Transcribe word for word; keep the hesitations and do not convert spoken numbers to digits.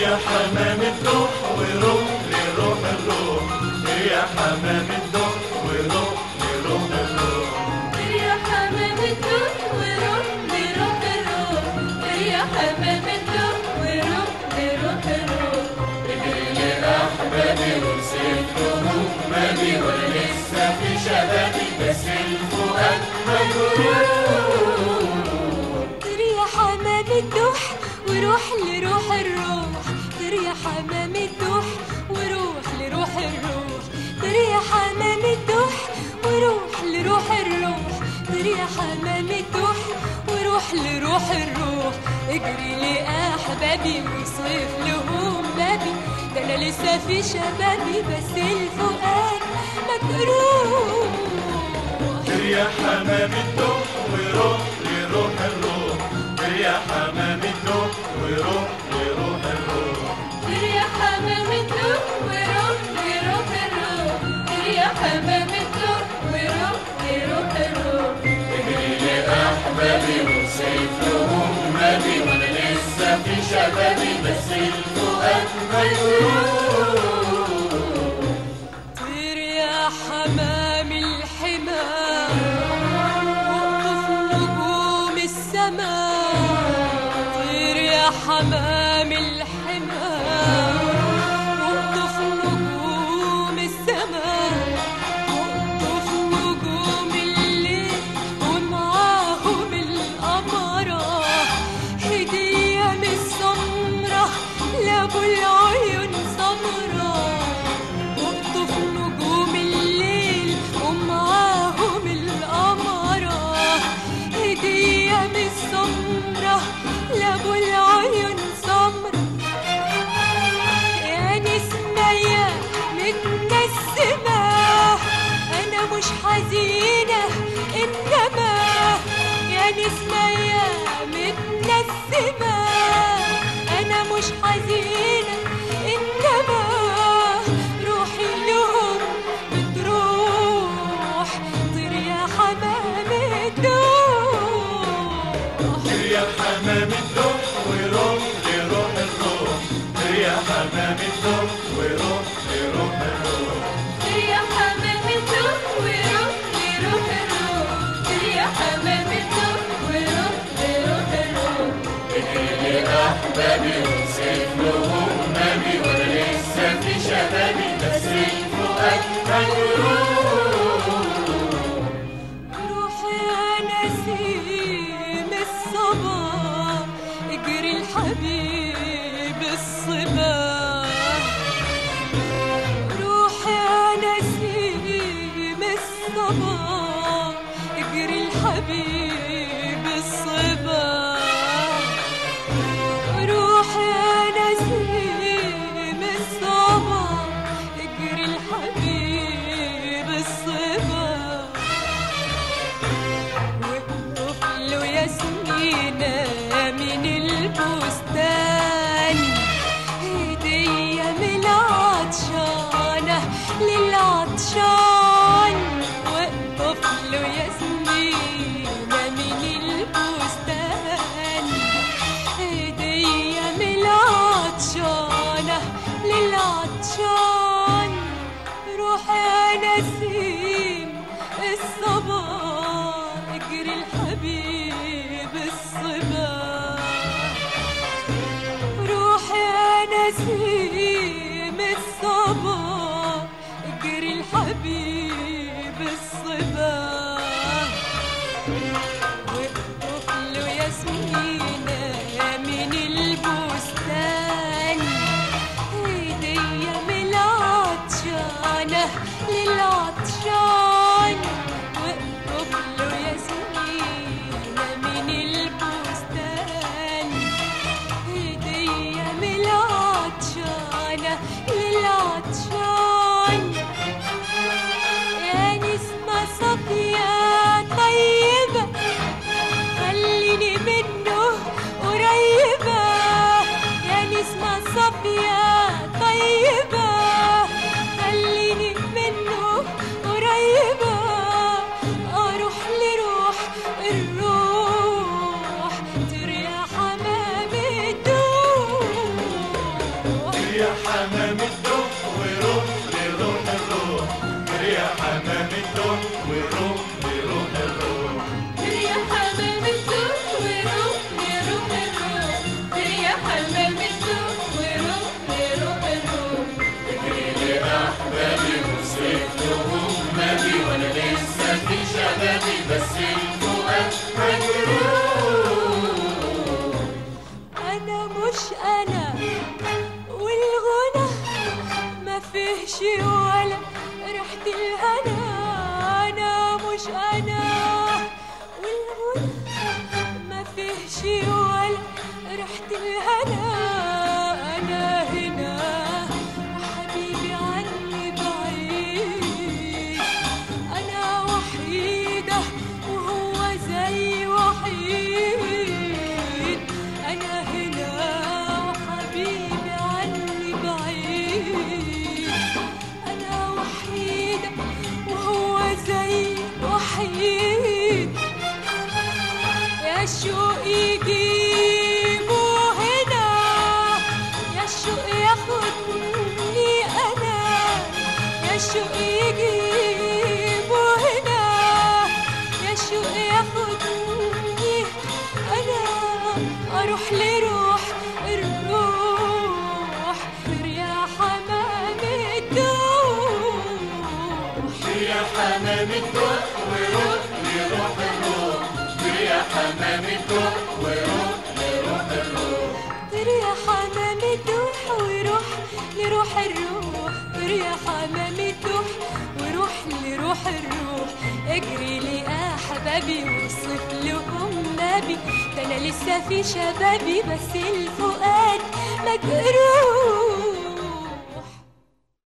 يا حمام الدح وروح لروح الروح، يا حمام الدح وروح لروح الروح، يا حمام الدح وروح لروح الروح، يا حمام الدح وروح لروح الروح. اجري لأحبابي وامسك همومي وانا لسه في شبابي بس الفؤاد مجروح. طير يا حمام الدح وروح لروح الروح، طير يا حمام الدح وروح لروح الروح، طير يا حمام الدح وروح لروح الروح، طير يا حمام الدح وروح لروح الروح. اجري لأحبابي وصيف لهم بابي، ده انا لسه في شبابي بس الفؤاد مجروح. طير يا حمام الدح وروح لروح الروح، طير يا حمام الدح وروح لروح الروح، طير يا حمام الدح وروح لروح الروح، طير يا حمام الدح وروح لروح الروح. اجري لأحبابي وامسك همومي وانا لسه في شبابي بس الفؤاد مجروح. طير يا حمام الحمام واقطف نجوم السماء، طير يا حمام الحمام واقطف نجوم السماء، واقطف نجوم الليل ومعاهم القمرة، هدية من السمرة لابو العيون سمرة. واقطف نجوم الليل ومعاهم القمرة، هدية من السمرة لابو العيون سمرة. يا نسمية متنسمة أنا مش حزينة إنما، يا نسمية متنسمة أنا مش حزينة إنما، روحي لهم بتروح. طير يا حمام الدح، طير يا حمام الدح وروح لروح الروح، طير يا حمام الدح وروح لروح الروح، طير يا حمام الدح وروح لروح الروح، طير يا حمام الدح وروح لروح الروح. اجري لأحبابي وامسك همومي وانا لسه في شبابي بس الفؤاد مجروح. روح يا نسيم الصبا، اجري الحبيب الصبا، روح يا نسيم الصبا، اجري الحبيب الصبا، روح يا نسيم الصبا، اجري الحبيب الصبا. واقطف له ياسمينة من البستان، هدية من العطشانة للعطشان. واقطف له ياسمينة من البستان، هدية من العطشانة للعطشان. روح يا نسيم الصبا، اجري الحبيب الصبا، روح يا نسيم الصبا، اجري الحبيب الصبا. واقطف له ياسمينة من البستان، هدية من العطشانة للعطشان. واقطف له ياسمينة من البستان، ولا ريحة الهنا، أنا مش أنا، والغنى ما فيهش ولا ريحة الهنا، أنا هنا وحبيبي عني بعيد، أنا وحيدة وهو زي وحيد، أنا هنا وحبيبي عني بعيد، أنا وحيدة وهو زي وحيد، يا شوق يجيبه هنا، يا شوق ياخدني أنا، يا شوق يجيبه هنا، يا شوق ياخدني أنا، أروح لروح الروح يا حمام الدوح، يا حمام الدوح وروح لروح الروح، يا حمام الدوح وروح لروح الروح، يا حمام الدوح وروح لروح الروح، يا حمام الدوح وروح لروح الروح، اجري لي احبابي وصف لهم نبي، ده انا لسه في شبابي بس الفؤاد مجروح.